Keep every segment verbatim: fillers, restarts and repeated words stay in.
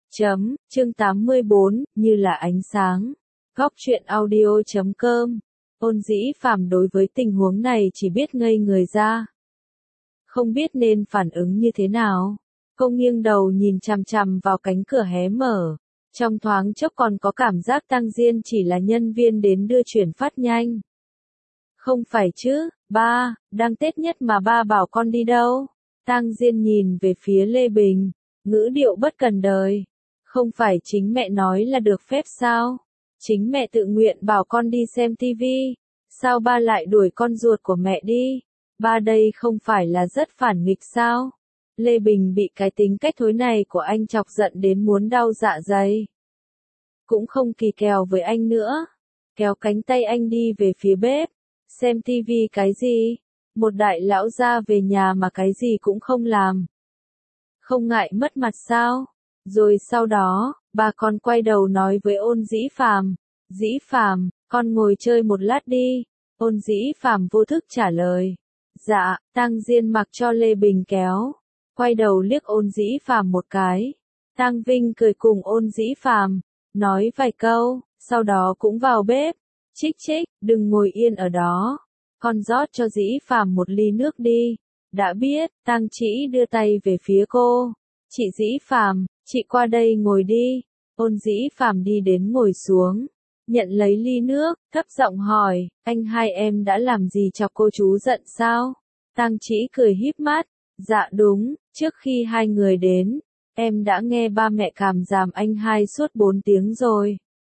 Chấm, chương tám mươi bốn, như là ánh sáng. Góc truyện audio chấm com. Ôn Dĩ Phàm đối với tình huống này chỉ biết ngây người ra. Không biết nên phản ứng như thế nào. Cô nghiêng đầu nhìn chằm chằm vào cánh cửa hé mở. Trong thoáng chốc còn có cảm giác Tang Diên chỉ là nhân viên đến đưa chuyển phát nhanh. Không phải chứ, ba, đang Tết nhất mà ba bảo con đi đâu? Tang Diên nhìn về phía Lê Bình, ngữ điệu bất cần đời. Không phải chính mẹ nói là được phép sao? Chính mẹ tự nguyện bảo con đi xem tivi. Sao ba lại đuổi con ruột của mẹ đi? Ba đây không phải là rất phản nghịch sao? Lê Bình bị cái tính cách thối này của anh chọc giận đến muốn đau dạ dày. Cũng không kỳ kèo với anh nữa. Kéo cánh tay anh đi về phía bếp. Xem tivi cái gì? Một đại lão gia về nhà mà cái gì cũng không làm. Không ngại mất mặt sao? Rồi sau đó, bà còn quay đầu nói với Ôn Dĩ Phàm, Dĩ Phàm, con ngồi chơi một lát đi. Ôn Dĩ Phàm vô thức trả lời. Dạ, Tang Diên mặc cho Lê Bình kéo. Quay đầu liếc Ôn Dĩ Phàm một cái. Tang Vinh cười cùng Ôn Dĩ Phàm, nói vài câu, sau đó cũng vào bếp. Chích chích, đừng ngồi yên ở đó. Con rót cho Dĩ Phàm một ly nước đi. Đã biết, Tang Chỉ đưa tay về phía cô. Chị Dĩ Phàm, chị qua đây ngồi đi. Ôn Dĩ Phàm đi đến ngồi xuống, nhận lấy ly nước, thấp giọng hỏi, anh hai em đã làm gì cho cô chú giận sao? Tang Chỉ cười híp mắt, dạ đúng, trước khi hai người đến, em đã nghe ba mẹ càm ràm anh hai suốt bốn tiếng rồi.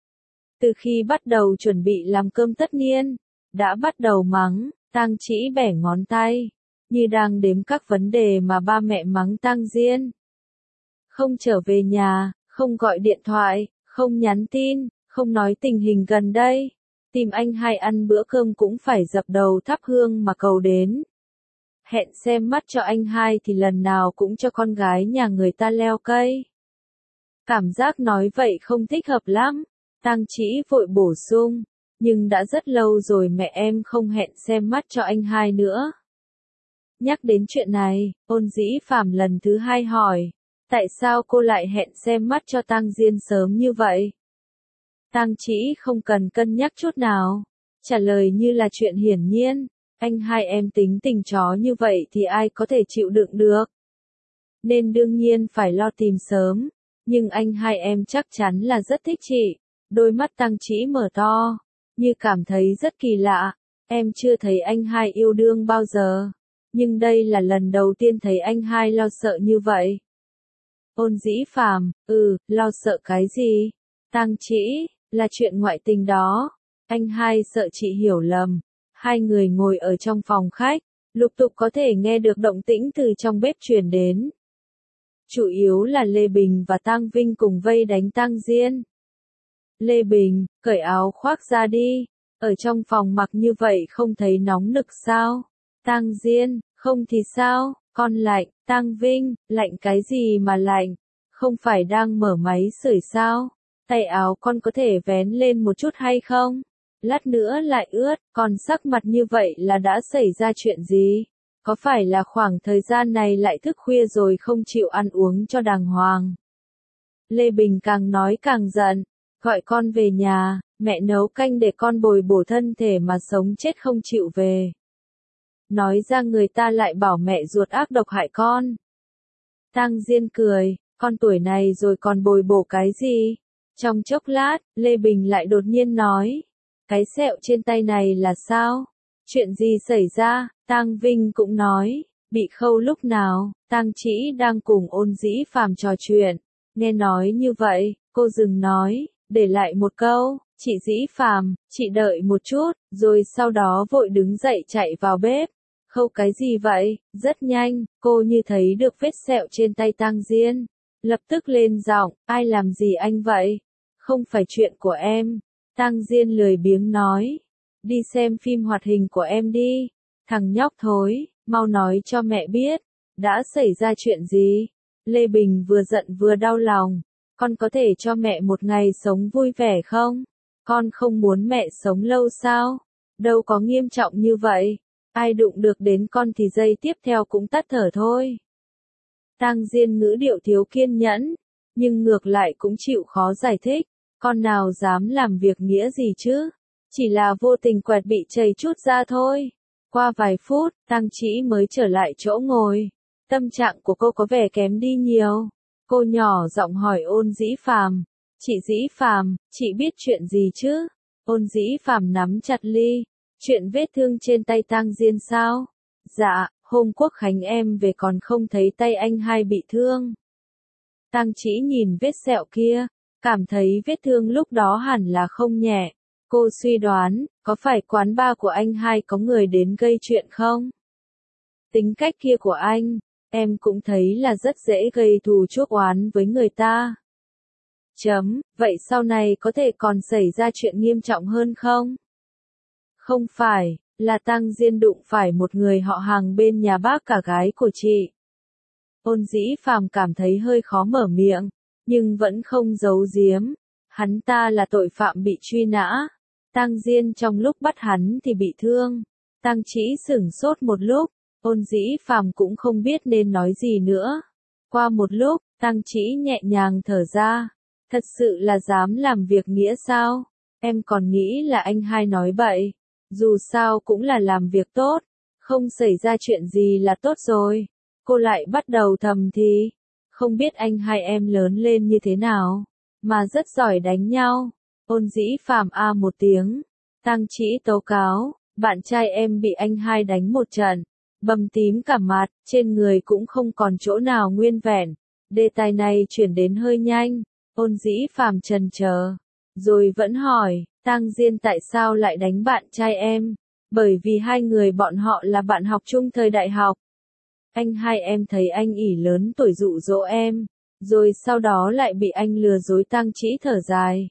Từ khi bắt đầu chuẩn bị làm cơm tất niên, đã bắt đầu mắng. Tang Chỉ bẻ ngón tay, như đang đếm các vấn đề mà ba mẹ mắng Tang Diên. Không trở về nhà, không gọi điện thoại, không nhắn tin, không nói tình hình gần đây. Tìm anh hai ăn bữa cơm cũng phải dập đầu thắp hương mà cầu đến. Hẹn xem mắt cho anh hai thì lần nào cũng cho con gái nhà người ta leo cây. Cảm giác nói vậy không thích hợp lắm. Tang Chỉ vội bổ sung, nhưng đã rất lâu rồi mẹ em không hẹn xem mắt cho anh hai nữa. Nhắc đến chuyện này, Ôn Dĩ Phàm lần thứ hai hỏi, tại sao cô lại hẹn xem mắt cho Tang Diên sớm như vậy? Tang Chỉ không cần cân nhắc chút nào, trả lời như là chuyện hiển nhiên, anh hai em tính tình chó như vậy thì ai có thể chịu đựng được. Nên đương nhiên phải lo tìm sớm, nhưng anh hai em chắc chắn là rất thích chị. Đôi mắt Tang Chỉ mở to, như cảm thấy rất kỳ lạ, em chưa thấy anh hai yêu đương bao giờ, nhưng đây là lần đầu tiên thấy anh hai lo sợ như vậy. Ôn Dĩ Phàm, ừ, lo sợ cái gì? Tang Chỉ, là chuyện ngoại tình đó. Anh hai sợ chị hiểu lầm. Hai người ngồi ở trong phòng khách, lục tục có thể nghe được động tĩnh từ trong bếp truyền đến. Chủ yếu là Lê Bình và Tang Vinh cùng vây đánh Tang Diên. Lê Bình, cởi áo khoác ra đi. Ở trong phòng mặc như vậy không thấy nóng nực sao? Tang Diên, không thì sao? Con lạnh. Tang Vinh, lạnh cái gì mà lạnh? Không phải đang mở máy sưởi sao? Tay áo con có thể vén lên một chút hay không? Lát nữa lại ướt, còn sắc mặt như vậy là đã xảy ra chuyện gì? Có phải là khoảng thời gian này lại thức khuya rồi không chịu ăn uống cho đàng hoàng? Lê Bình càng nói càng giận, gọi con về nhà, mẹ nấu canh để con bồi bổ thân thể mà sống chết không chịu về. Nói ra người ta lại bảo mẹ ruột ác độc hại con. Tang Diên cười, con tuổi này rồi còn bồi bổ cái gì? Trong chốc lát, Lê Bình lại đột nhiên nói, cái sẹo trên tay này là sao? Chuyện gì xảy ra? Tang Vinh cũng nói, bị khâu lúc nào? Tang Chỉ đang cùng Ôn Dĩ Phàm trò chuyện, nghe nói như vậy, cô dừng nói, để lại một câu, chị Dĩ Phàm, chị đợi một chút, rồi sau đó vội đứng dậy chạy vào bếp. Khâu cái gì vậy? Rất nhanh, cô như thấy được vết sẹo trên tay Tang Diên. Lập tức lên giọng, ai làm gì anh vậy? Không phải chuyện của em. Tang Diên lười biếng nói. Đi xem phim hoạt hình của em đi. Thằng nhóc thối, mau nói cho mẹ biết. Đã xảy ra chuyện gì? Lê Bình vừa giận vừa đau lòng. Con có thể cho mẹ một ngày sống vui vẻ không? Con không muốn mẹ sống lâu sao? Đâu có nghiêm trọng như vậy. Ai đụng được đến con thì giây tiếp theo cũng tắt thở thôi. Tang Diên ngữ điệu thiếu kiên nhẫn, nhưng ngược lại cũng chịu khó giải thích, con nào dám làm việc nghĩa gì chứ, chỉ là vô tình quẹt bị chảy chút ra thôi. Qua vài phút, Tang Chỉ mới trở lại chỗ ngồi, tâm trạng của cô có vẻ kém đi nhiều, cô nhỏ giọng hỏi Ôn Dĩ Phàm, chị Dĩ Phàm, chị biết chuyện gì chứ? Ôn Dĩ Phàm nắm chặt ly, chuyện vết thương trên tay Tang Diên sao? Dạ, hôm Quốc Khánh em về còn không thấy tay anh hai bị thương. Tang Chỉ nhìn vết sẹo kia, cảm thấy vết thương lúc đó hẳn là không nhẹ. Cô suy đoán, có phải quán bar của anh hai có người đến gây chuyện không? Tính cách kia của anh, em cũng thấy là rất dễ gây thù chuốc oán với người ta. Chấm, vậy sau này có thể còn xảy ra chuyện nghiêm trọng hơn không? Không phải, là Tang Diên đụng phải một người họ hàng bên nhà bác cả gái của chị. Ôn Dĩ Phàm cảm thấy hơi khó mở miệng, nhưng vẫn không giấu giếm. Hắn ta là tội phạm bị truy nã. Tang Diên trong lúc bắt hắn thì bị thương. Tang Chỉ sửng sốt một lúc, Ôn Dĩ Phàm cũng không biết nên nói gì nữa. Qua một lúc, Tang Chỉ nhẹ nhàng thở ra. Thật sự là dám làm việc nghĩa sao? Em còn nghĩ là anh hai nói bậy. Dù sao cũng là làm việc tốt, không xảy ra chuyện gì là tốt rồi. Cô lại bắt đầu thầm thì, không biết anh hai em lớn lên như thế nào, mà rất giỏi đánh nhau. Ôn Dĩ Phàm a một tiếng, Tang Chỉ tố cáo, bạn trai em bị anh hai đánh một trận, bầm tím cả mặt, trên người cũng không còn chỗ nào nguyên vẹn. Đề tài này chuyển đến hơi nhanh, Ôn Dĩ Phàm chần chờ, rồi vẫn hỏi, Tang Diên tại sao lại đánh bạn trai em? Bởi vì hai người bọn họ là bạn học chung thời đại học. Anh hai em thấy anh ỷ lớn tuổi dụ dỗ em, rồi sau đó lại bị anh lừa dối. Tang Chỉ thở dài.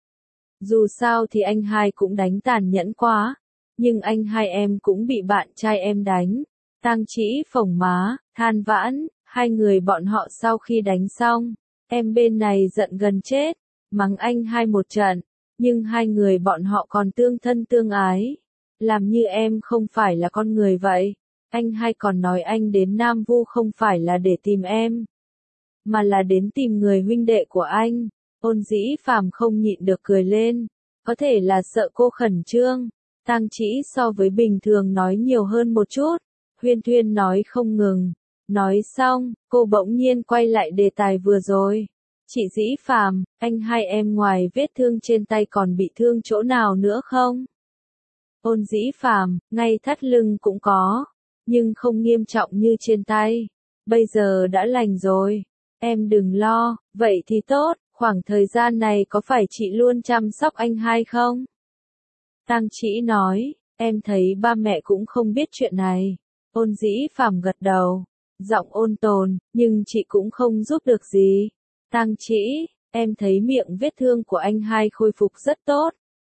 Dù sao thì anh hai cũng đánh tàn nhẫn quá, nhưng anh hai em cũng bị bạn trai em đánh. Tang Chỉ phồng má, than vãn, hai người bọn họ sau khi đánh xong, em bên này giận gần chết, mắng anh hai một trận, nhưng hai người bọn họ còn tương thân tương ái, làm như em không phải là con người vậy. Anh hai còn nói anh đến Nam Vu không phải là để tìm em, mà là đến tìm người huynh đệ của anh. Ôn Dĩ Phàm không nhịn được cười lên, có thể là sợ cô khẩn trương. Tang Chỉ so với bình thường nói nhiều hơn một chút, huyên thuyên nói không ngừng. Nói xong, cô bỗng nhiên quay lại đề tài vừa rồi. Chị Dĩ Phàm, anh hai em ngoài vết thương trên tay còn bị thương chỗ nào nữa không? Ôn Dĩ Phàm, ngay thắt lưng cũng có, nhưng không nghiêm trọng như trên tay. Bây giờ đã lành rồi. Em đừng lo, vậy thì tốt, khoảng thời gian này có phải chị luôn chăm sóc anh hai không? Tang Chỉ nói, em thấy ba mẹ cũng không biết chuyện này. Ôn Dĩ Phàm gật đầu, giọng ôn tồn, nhưng chị cũng không giúp được gì. Tang Chỉ, em thấy miệng vết thương của anh hai khôi phục rất tốt.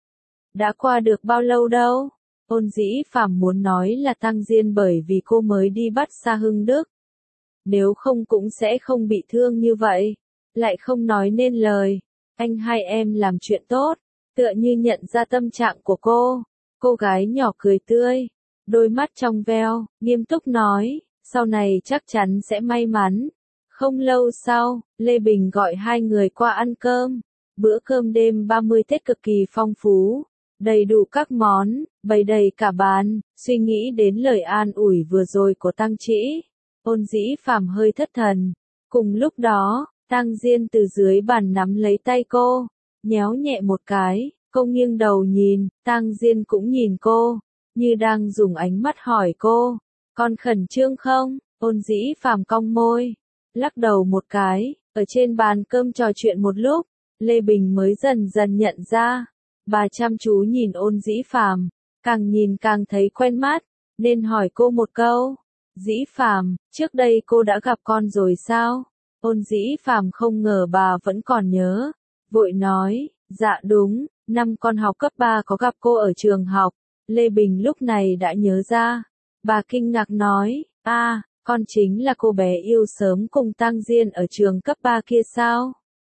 Đã qua được bao lâu đâu? Ôn Dĩ Phàm muốn nói là Tang Diên bởi vì cô mới đi bắt Sa Hưng Đức. Nếu không cũng sẽ không bị thương như vậy. Lại không nói nên lời. Anh hai em làm chuyện tốt, tựa như nhận ra tâm trạng của cô. Cô gái nhỏ cười tươi, đôi mắt trong veo, nghiêm túc nói, sau này chắc chắn sẽ may mắn. Không lâu sau, Lê Bình gọi hai người qua ăn cơm. Bữa cơm đêm ba mươi Tết cực kỳ phong phú, đầy đủ các món, bày đầy cả bàn. Suy nghĩ đến lời an ủi vừa rồi của Tang Chỉ, Ôn Dĩ Phàm hơi thất thần. Cùng lúc đó, Tang Diên từ dưới bàn nắm lấy tay cô, nhéo nhẹ một cái. Cô nghiêng đầu nhìn, Tang Diên cũng nhìn cô, như đang dùng ánh mắt hỏi cô, con khẩn trương không? Ôn Dĩ Phàm cong môi, lắc đầu một cái. Ở trên bàn cơm trò chuyện một lúc, Lê Bình mới dần dần nhận ra, bà chăm chú nhìn Ôn Dĩ Phàm, càng nhìn càng thấy quen mắt, nên hỏi cô một câu, Dĩ Phàm, trước đây cô đã gặp con rồi sao? Ôn Dĩ Phàm không ngờ bà vẫn còn nhớ, vội nói, dạ đúng, năm con học cấp ba có gặp cô ở trường học. Lê Bình lúc này đã nhớ ra, bà kinh ngạc nói, a, à, con chính là cô bé yêu sớm cùng Tang Diên ở trường cấp ba kia sao?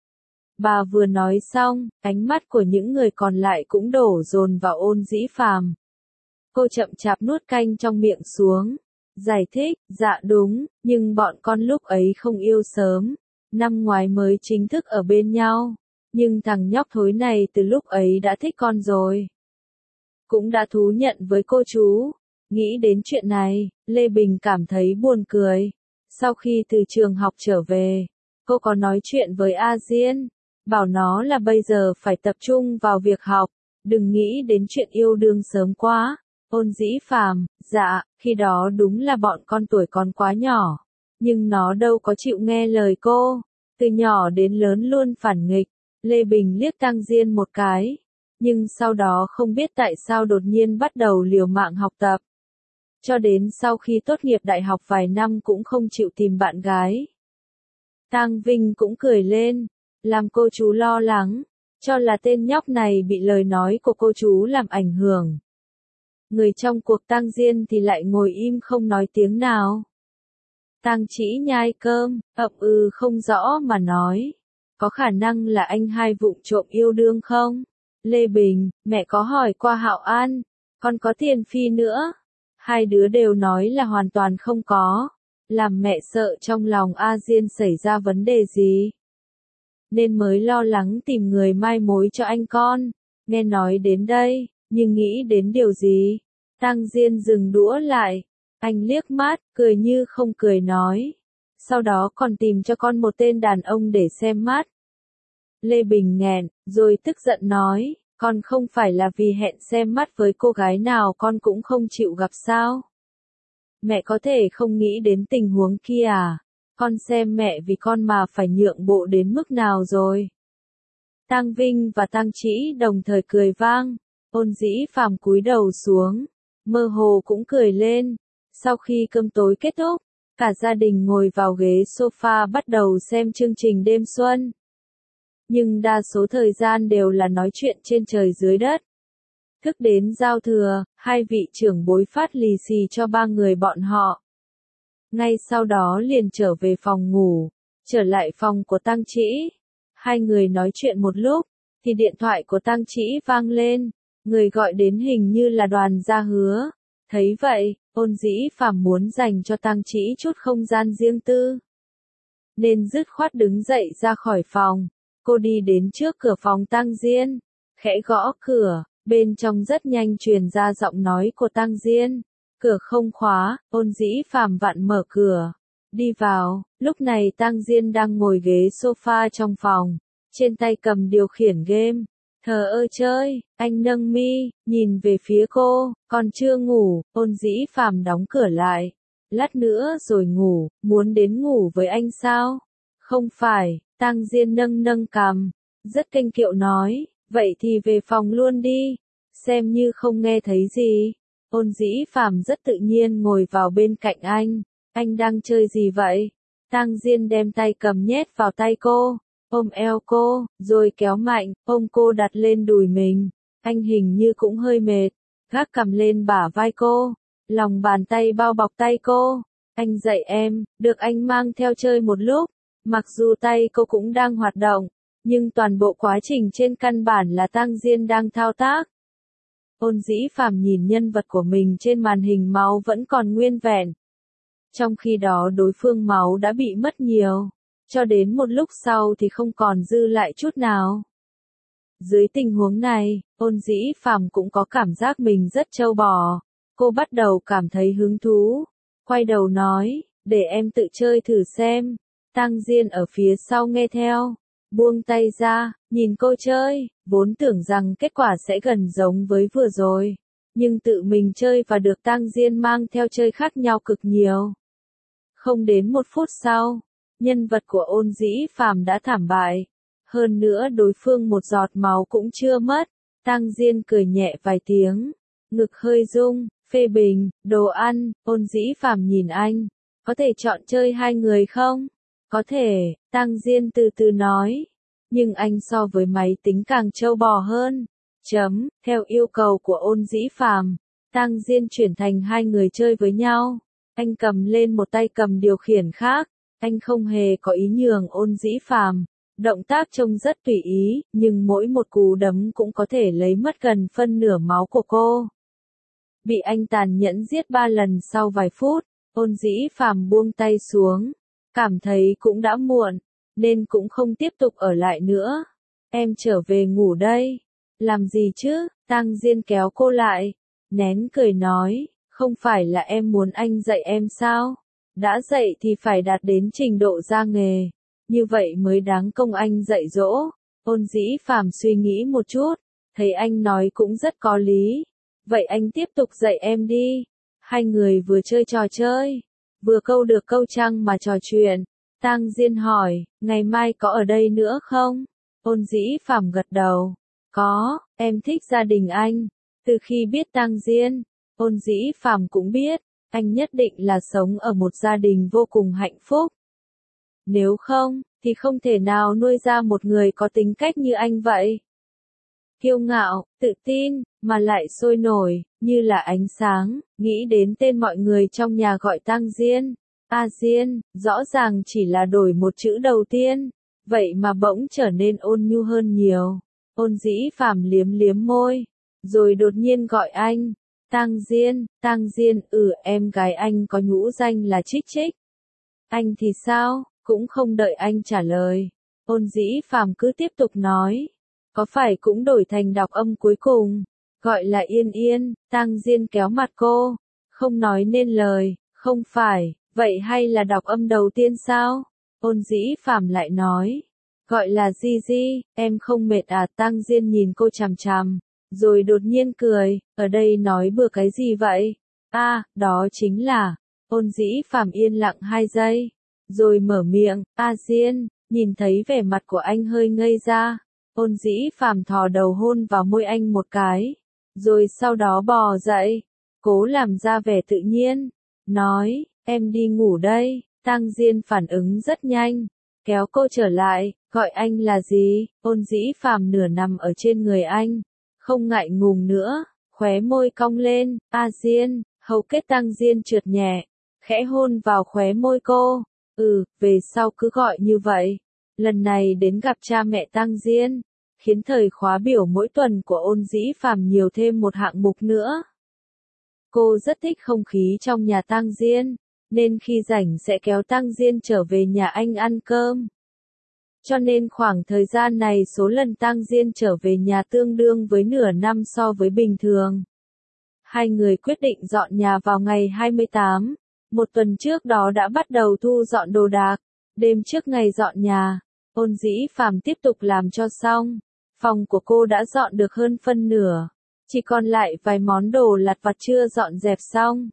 Bà vừa nói xong, ánh mắt của những người còn lại cũng đổ dồn vào Ôn Dĩ Phàm. Cô chậm chạp nuốt canh trong miệng xuống, giải thích, dạ đúng, nhưng bọn con lúc ấy không yêu sớm, năm ngoái mới chính thức ở bên nhau, nhưng thằng nhóc thối này từ lúc ấy đã thích con rồi. Cũng đã thú nhận với cô chú. Nghĩ đến chuyện này, Lê Bình cảm thấy buồn cười. Sau khi từ trường học trở về, cô có nói chuyện với A Diên, bảo nó là bây giờ phải tập trung vào việc học, đừng nghĩ đến chuyện yêu đương sớm quá. Ôn Dĩ Phàm, dạ, khi đó đúng là bọn con tuổi còn quá nhỏ, nhưng nó đâu có chịu nghe lời cô, từ nhỏ đến lớn luôn phản nghịch. Lê Bình liếc Tang Diên một cái, nhưng sau đó không biết tại sao đột nhiên bắt đầu liều mạng học tập. Cho đến sau khi tốt nghiệp đại học vài năm cũng không chịu tìm bạn gái. Tang Vinh cũng cười lên, làm cô chú lo lắng, cho là tên nhóc này bị lời nói của cô chú làm ảnh hưởng. Người trong cuộc Tang Diên thì lại ngồi im không nói tiếng nào. Tang Chỉ nhai cơm, ậm ừ không rõ mà nói. Có khả năng là anh hai vụng trộm yêu đương không? Lê Bình, mẹ có hỏi qua Hạo An, còn có Tiền Phi nữa. Hai đứa đều nói là hoàn toàn không có. Làm mẹ sợ trong lòng A Diên xảy ra vấn đề gì. Nên mới lo lắng tìm người mai mối cho anh con. Nghe nói đến đây, nhưng nghĩ đến điều gì? Tang Diên dừng đũa lại. Anh liếc mắt, cười như không cười nói. Sau đó còn tìm cho con một tên đàn ông để xem mắt. Lê Bình nghẹn, rồi tức giận nói, con không phải là vì hẹn xem mắt với cô gái nào con cũng không chịu gặp sao? Mẹ có thể không nghĩ đến tình huống kia à? Con xem mẹ vì con mà phải nhượng bộ đến mức nào rồi? Tang Vinh và Tang Chỉ đồng thời cười vang, Ôn Dĩ Phàm cúi đầu xuống, mơ hồ cũng cười lên. Sau khi cơm tối kết thúc, cả gia đình ngồi vào ghế sofa bắt đầu xem chương trình đêm xuân. Nhưng đa số thời gian đều là nói chuyện trên trời dưới đất. Thức đến giao thừa, hai vị trưởng bối phát lì xì cho ba người bọn họ. Ngay sau đó liền trở về phòng ngủ, trở lại phòng của Tang Chỉ. Hai người nói chuyện một lúc, thì điện thoại của Tang Chỉ vang lên, người gọi đến hình như là Đoàn Gia Hứa. Thấy vậy, Ôn Dĩ Phàm muốn dành cho Tang Chỉ chút không gian riêng tư, nên dứt khoát đứng dậy ra khỏi phòng. Cô đi đến trước cửa phòng Tang Diên, khẽ gõ cửa, bên trong rất nhanh truyền ra giọng nói của Tang Diên. Cửa không khóa, Ôn Dĩ Phàm vặn mở cửa, đi vào. Lúc này Tang Diên đang ngồi ghế sofa trong phòng, trên tay cầm điều khiển game. Thờ ơ chơi, anh nâng mi, nhìn về phía cô, còn chưa ngủ. Ôn Dĩ Phàm đóng cửa lại. Lát nữa rồi ngủ, muốn đến ngủ với anh sao? Không phải, Tang Diên nâng nâng cằm, rất kênh kiệu nói, vậy thì về phòng luôn đi, xem như không nghe thấy gì. Ôn Dĩ Phàm rất tự nhiên ngồi vào bên cạnh anh, anh đang chơi gì vậy? Tang Diên đem tay cầm nhét vào tay cô, ôm eo cô, rồi kéo mạnh, ôm cô đặt lên đùi mình. Anh hình như cũng hơi mệt, gác cằm lên bả vai cô, lòng bàn tay bao bọc tay cô. Anh dạy em, được anh mang theo chơi một lúc. Mặc dù tay cô cũng đang hoạt động, nhưng toàn bộ quá trình trên căn bản là Tang Diên đang thao tác. Ôn Dĩ Phàm nhìn nhân vật của mình trên màn hình máu vẫn còn nguyên vẹn. Trong khi đó đối phương máu đã bị mất nhiều, cho đến một lúc sau thì không còn dư lại chút nào. Dưới tình huống này, Ôn Dĩ Phàm cũng có cảm giác mình rất trâu bò. Cô bắt đầu cảm thấy hứng thú, quay đầu nói, để em tự chơi thử xem. Tang Diên ở phía sau nghe theo, buông tay ra, nhìn cô chơi, vốn tưởng rằng kết quả sẽ gần giống với vừa rồi, nhưng tự mình chơi và được Tang Diên mang theo chơi khác nhau cực nhiều. Không đến một phút sau, nhân vật của Ôn Dĩ Phàm đã thảm bại, hơn nữa đối phương một giọt máu cũng chưa mất. Tang Diên cười nhẹ vài tiếng, ngực hơi rung, phê bình, đồ ăn. Ôn Dĩ Phàm nhìn anh, có thể chọn chơi hai người không? Có thể, Tang Diên từ từ nói, nhưng anh so với máy tính càng trâu bò hơn. Chấm, theo yêu cầu của Ôn Dĩ Phàm, Tang Diên chuyển thành hai người chơi với nhau. Anh cầm lên một tay cầm điều khiển khác, anh không hề có ý nhường Ôn Dĩ Phàm. Động tác trông rất tùy ý, nhưng mỗi một cú đấm cũng có thể lấy mất gần phân nửa máu của cô. Bị anh tàn nhẫn giết ba lần sau vài phút, Ôn Dĩ Phàm buông tay xuống, cảm thấy cũng đã muộn. nên cũng không tiếp tục ở lại nữa. Em trở về ngủ đây. Làm gì chứ? Tang Diên kéo cô lại, nén cười nói, không phải là em muốn anh dạy em sao? Đã dạy thì phải đạt đến trình độ ra nghề, như vậy mới đáng công anh dạy dỗ. Ôn Dĩ Phàm suy nghĩ một chút, thấy anh nói cũng rất có lý. Vậy anh tiếp tục dạy em đi. Hai người vừa chơi trò chơi, vừa câu được câu trăng mà trò chuyện. Tang Diên hỏi, ngày mai có ở đây nữa không? Ôn Dĩ Phàm gật đầu. Có, em thích gia đình anh. Từ khi biết Tang Diên, Ôn Dĩ Phàm cũng biết, anh nhất định là sống ở một gia đình vô cùng hạnh phúc. Nếu không, thì không thể nào nuôi ra một người có tính cách như anh vậy. Kiêu ngạo, tự tin, mà lại sôi nổi, như là ánh sáng, nghĩ đến tên mọi người trong nhà gọi Tang Diên. A Diên, rõ ràng chỉ là đổi một chữ đầu tiên, vậy mà bỗng trở nên ôn nhu hơn nhiều. Ôn Dĩ Phàm liếm liếm môi, rồi đột nhiên gọi anh. Tang Diên, Tang Diên, ừ em gái anh có nhũ danh là Trích Trích. Anh thì sao? Cũng không đợi anh trả lời. Ôn Dĩ Phàm cứ tiếp tục nói. Có phải cũng đổi thành đọc âm cuối cùng, gọi là Yên Yên. Tang Diên kéo mặt cô, không nói nên lời. Không phải, vậy hay là đọc âm đầu tiên sao? Ôn Dĩ Phàm lại nói. Gọi là Di Di, em không mệt à? Tang Diên nhìn cô chằm chằm, rồi đột nhiên cười, ở đây nói bừa cái gì vậy? A, à, đó chính là. Ôn Dĩ Phàm yên lặng hai giây, rồi mở miệng, A Diên. Nhìn thấy vẻ mặt của anh hơi ngây ra, Ôn Dĩ Phàm thò đầu hôn vào môi anh một cái, rồi sau đó bò dậy, cố làm ra vẻ tự nhiên, nói, em đi ngủ đây. Tang Diên phản ứng rất nhanh, kéo cô trở lại, gọi anh là gì? Ôn Dĩ Phàm nửa nằm ở trên người anh, không ngại ngùng nữa, khóe môi cong lên, A Diên. Hầu kết Tang Diên trượt nhẹ, khẽ hôn vào khóe môi cô. Ừ, về sau cứ gọi như vậy. Lần này đến gặp cha mẹ Tang Diên, khiến thời khóa biểu mỗi tuần của Ôn Dĩ Phàm nhiều thêm một hạng mục nữa. Cô rất thích không khí trong nhà Tang Diên, nên khi rảnh sẽ kéo Tang Diên trở về nhà anh ăn cơm. Cho nên khoảng thời gian này số lần Tang Diên trở về nhà tương đương với nửa năm so với bình thường. Hai người quyết định dọn nhà vào ngày hai mươi tám, một tuần trước đó đã bắt đầu thu dọn đồ đạc. Đêm trước ngày dọn nhà, Ôn Dĩ Phàm tiếp tục làm cho xong. Phòng của cô đã dọn được hơn phân nửa, chỉ còn lại vài món đồ lặt vặt chưa dọn dẹp xong.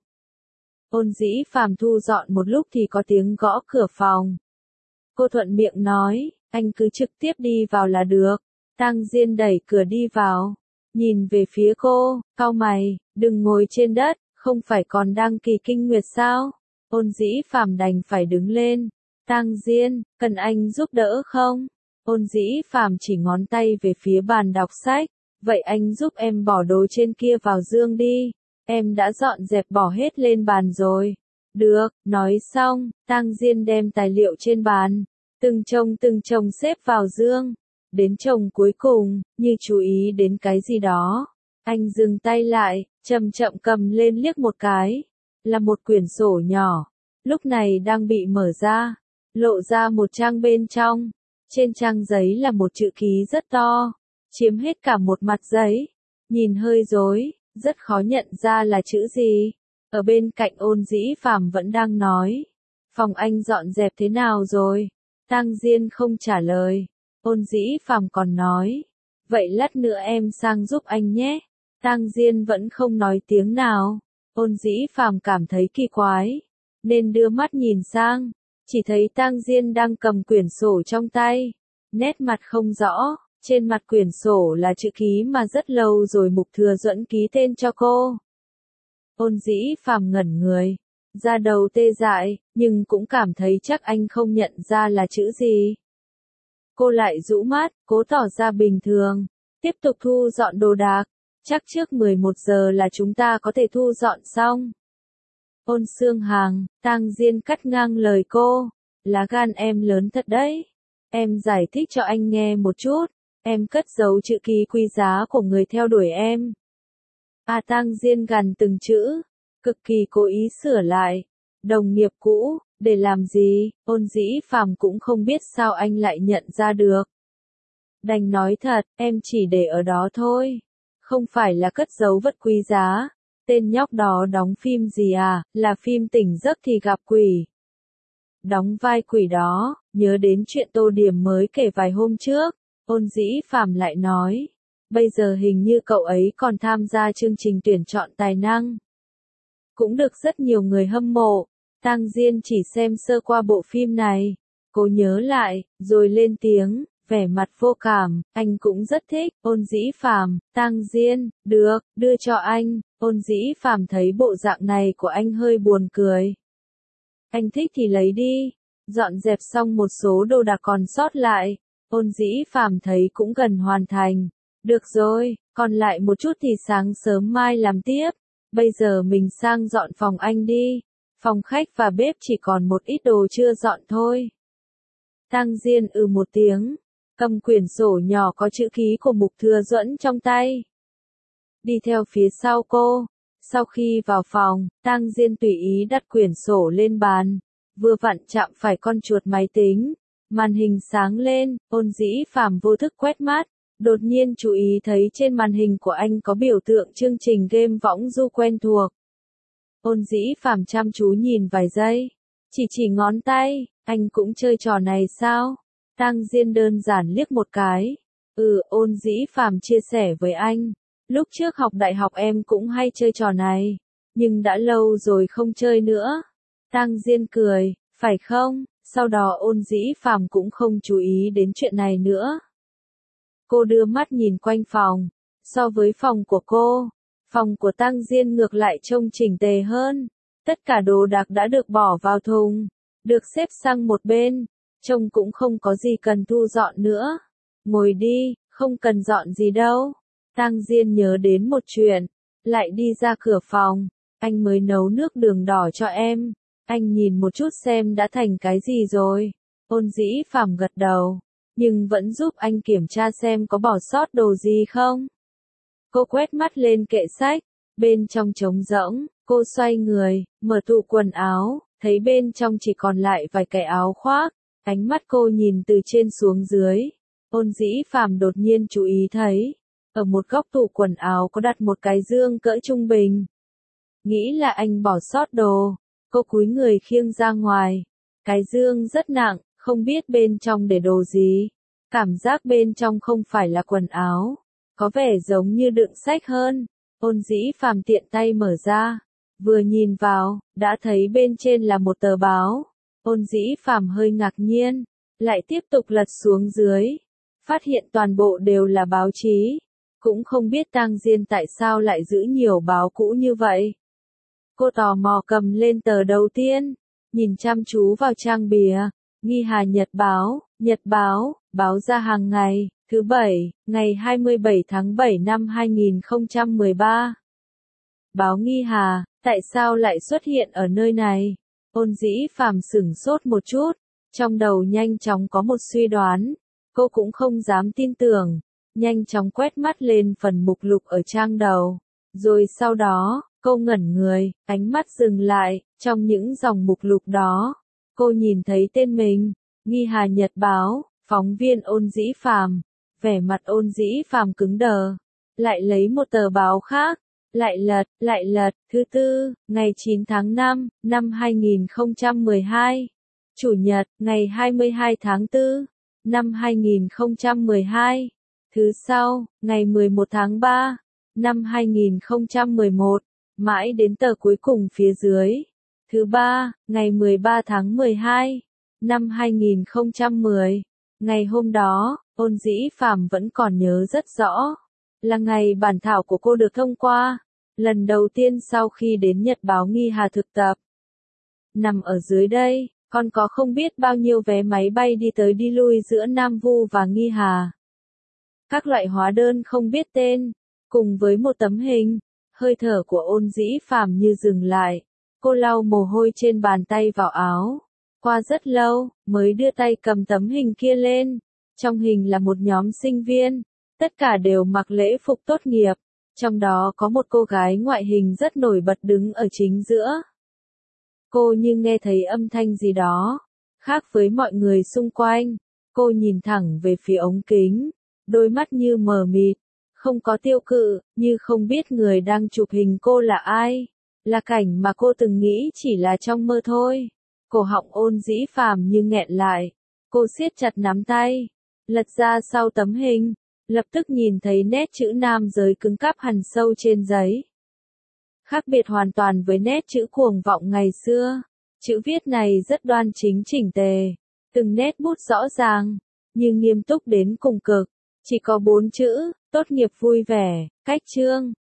Ôn Dĩ Phàm thu dọn một lúc thì có tiếng gõ cửa phòng. Cô thuận miệng nói, anh cứ trực tiếp đi vào là được. Tang Diên đẩy cửa đi vào, nhìn về phía cô, cau mày, đừng ngồi trên đất, không phải còn đang kỳ kinh nguyệt sao? Ôn Dĩ Phàm đành phải đứng lên. Tang Diên, cần anh giúp đỡ không? Ôn Dĩ Phàm chỉ ngón tay về phía bàn đọc sách, vậy anh giúp em bỏ đồ trên kia vào dương đi, em đã dọn dẹp bỏ hết lên bàn rồi. Được, nói xong, Tang Diên đem tài liệu trên bàn, từng chồng từng chồng xếp vào dương. Đến chồng cuối cùng, như chú ý đến cái gì đó, anh dừng tay lại, chậm chậm cầm lên liếc một cái, là một quyển sổ nhỏ, lúc này đang bị mở ra, lộ ra một trang bên trong. Trên trang giấy là một chữ ký rất to, chiếm hết cả một mặt giấy, nhìn hơi rối, rất khó nhận ra là chữ gì. Ở bên cạnh Ôn Dĩ Phàm vẫn đang nói, phòng anh dọn dẹp thế nào rồi? Tang Diên không trả lời. Ôn Dĩ Phàm còn nói, vậy lát nữa em sang giúp anh nhé. Tang Diên vẫn không nói tiếng nào. Ôn Dĩ Phàm cảm thấy kỳ quái, nên đưa mắt nhìn sang, chỉ thấy Tang Diên đang cầm quyển sổ trong tay, nét mặt không rõ, trên mặt quyển sổ là chữ ký mà rất lâu rồi Mục Thừa Duẫn ký tên cho cô. Ôn Dĩ Phàm ngẩn người, da đầu tê dại, nhưng cũng cảm thấy chắc anh không nhận ra là chữ gì. Cô lại rũ mắt, cố tỏ ra bình thường, tiếp tục thu dọn đồ đạc, chắc trước mười một giờ là chúng ta có thể thu dọn xong. Ôn Xương Hàng, Tang Diên cắt ngang lời cô, lá gan em lớn thật đấy. Em giải thích cho anh nghe một chút, em cất giấu chữ ký quý giá của người theo đuổi em. À Tang Diên gằn từng chữ, cực kỳ cố ý sửa lại, đồng nghiệp cũ, Để làm gì? Ôn Dĩ Phàm cũng không biết sao anh lại nhận ra được. Đành nói thật, em chỉ để ở đó thôi. Không phải là cất giấu vật quý giá. Tên nhóc đó đóng phim gì à, là phim Tỉnh Giấc thì gặp quỷ. Đóng vai quỷ đó, nhớ đến chuyện Tô Điểm mới kể vài hôm trước, Ôn Dĩ Phàm lại nói. Bây giờ hình như cậu ấy còn tham gia chương trình tuyển chọn tài năng. Cũng được rất nhiều người hâm mộ. Tang Diên chỉ xem sơ qua bộ phim này. Cô nhớ lại, rồi lên tiếng, vẻ mặt vô cảm, anh cũng rất thích. Ôn Dĩ Phàm, Tang Diên, được, đưa cho anh. Ôn Dĩ Phàm thấy bộ dạng này của anh hơi buồn cười. Anh thích thì lấy đi. Dọn dẹp xong một số đồ đạc còn sót lại. Ôn Dĩ Phàm thấy cũng gần hoàn thành. Được rồi, còn lại một chút thì sáng sớm mai làm tiếp. Bây giờ mình sang dọn phòng anh đi. Phòng khách và bếp chỉ còn một ít đồ chưa dọn thôi. Tang Diên ừ một tiếng, cầm quyển sổ nhỏ có chữ ký của Mục Thừa Duẫn trong tay. Đi theo phía sau cô. Sau khi vào phòng, Tang Diên tùy ý đặt quyển sổ lên bàn. Vừa vặn chạm phải con chuột máy tính. Màn hình sáng lên, Ôn Dĩ Phàm vô thức quét mắt. Đột nhiên chú ý thấy trên màn hình của anh có biểu tượng chương trình game võng du quen thuộc. Ôn Dĩ Phàm chăm chú nhìn vài giây. Chỉ chỉ ngón tay, anh cũng chơi trò này sao? Tang Diên đơn giản liếc một cái. Ừ, Ôn Dĩ Phàm chia sẻ với anh. Lúc trước học đại học em cũng hay chơi trò này. Nhưng đã lâu rồi không chơi nữa. Tang Diên cười, phải không? Sau đó Ôn Dĩ Phàm cũng không chú ý đến chuyện này nữa. Cô đưa mắt nhìn quanh phòng. So với phòng của cô, phòng của Tang Diên ngược lại trông chỉnh tề hơn. Tất cả đồ đạc đã được bỏ vào thùng, được xếp sang một bên, trông cũng không có gì cần thu dọn nữa. Ngồi đi, không cần dọn gì đâu. Tang Diên nhớ đến một chuyện, lại đi ra cửa phòng. Anh mới nấu nước đường đỏ cho em. Anh nhìn một chút xem đã thành cái gì rồi. Ôn Dĩ Phàm gật đầu, nhưng vẫn giúp anh kiểm tra xem có bỏ sót đồ gì không. Cô quét mắt lên kệ sách, bên trong trống rỗng, cô xoay người, mở tủ quần áo, thấy bên trong chỉ còn lại vài cái áo khoác. Ánh mắt cô nhìn từ trên xuống dưới. Ôn Dĩ Phàm đột nhiên chú ý thấy, ở một góc tủ quần áo có đặt một cái dương cỡ trung bình. Nghĩ là anh bỏ sót đồ, cô cúi người khiêng ra ngoài. Cái dương rất nặng, không biết bên trong để đồ gì. Cảm giác bên trong không phải là quần áo, có vẻ giống như đựng sách hơn. Ôn Dĩ Phàm tiện tay mở ra, vừa nhìn vào, đã thấy bên trên là một tờ báo. Ôn Dĩ Phàm hơi ngạc nhiên, lại tiếp tục lật xuống dưới, phát hiện toàn bộ đều là báo chí. Cũng không biết Tang Diên tại sao lại giữ nhiều báo cũ như vậy. Cô tò mò cầm lên tờ đầu tiên, nhìn chăm chú vào trang bìa. Nghi Hà Nhật Báo, Nhật Báo, báo ra hàng ngày, thứ Bảy, ngày hai mươi bảy tháng bảy năm hai nghìn không trăm mười ba. Báo Nghi Hà, tại sao lại xuất hiện ở nơi này? Ôn Dĩ Phàm sửng sốt một chút, trong đầu nhanh chóng có một suy đoán. Cô cũng không dám tin tưởng, nhanh chóng quét mắt lên phần mục lục ở trang đầu. Rồi sau đó, cô ngẩn người, ánh mắt dừng lại, trong những dòng mục lục đó. Cô nhìn thấy tên mình, Nghi Hà Nhật Báo, phóng viên Ôn Dĩ Phàm. Vẻ mặt Ôn Dĩ Phàm cứng đờ, lại lấy một tờ báo khác, lại lật, lại lật, thứ tư, ngày chín tháng năm, năm hai nghìn không trăm mười hai. Chủ nhật, ngày hai mươi hai tháng tư, năm hai nghìn không trăm mười hai. Thứ sau, ngày mười một tháng ba, năm hai nghìn không trăm mười một, mãi đến tờ cuối cùng phía dưới. Thứ ba, ngày mười ba tháng mười hai, năm hai nghìn không trăm mười. Ngày hôm đó, Ôn Dĩ Phàm vẫn còn nhớ rất rõ. Là ngày bản thảo của cô được thông qua. Lần đầu tiên sau khi đến Nhật Báo Nghi Hà thực tập. Nằm ở dưới đây, còn có không biết bao nhiêu vé máy bay đi tới đi lui giữa Nam Vu và Nghi Hà. Các loại hóa đơn không biết tên, cùng với một tấm hình. Hơi thở của Ôn Dĩ Phàm như dừng lại. Cô lau mồ hôi trên bàn tay vào áo. Qua rất lâu, mới đưa tay cầm tấm hình kia lên. Trong hình là một nhóm sinh viên. Tất cả đều mặc lễ phục tốt nghiệp. Trong đó có một cô gái ngoại hình rất nổi bật đứng ở chính giữa. Cô như nghe thấy âm thanh gì đó. Khác với mọi người xung quanh, cô nhìn thẳng về phía ống kính, đôi mắt như mờ mịt, không có tiêu cự, như không biết người đang chụp hình cô là ai. Là cảnh mà cô từng nghĩ chỉ là trong mơ thôi. Cổ họng Ôn Dĩ Phàm như nghẹn lại. Cô siết chặt nắm tay, lật ra sau tấm hình, lập tức nhìn thấy nét chữ nam giới cứng cáp hằn sâu trên giấy. Khác biệt hoàn toàn với nét chữ cuồng vọng ngày xưa. Chữ viết này rất đoan chính chỉnh tề, từng nét bút rõ ràng, nhưng nghiêm túc đến cùng cực. Chỉ có bốn chữ, tốt nghiệp vui vẻ, cách chương.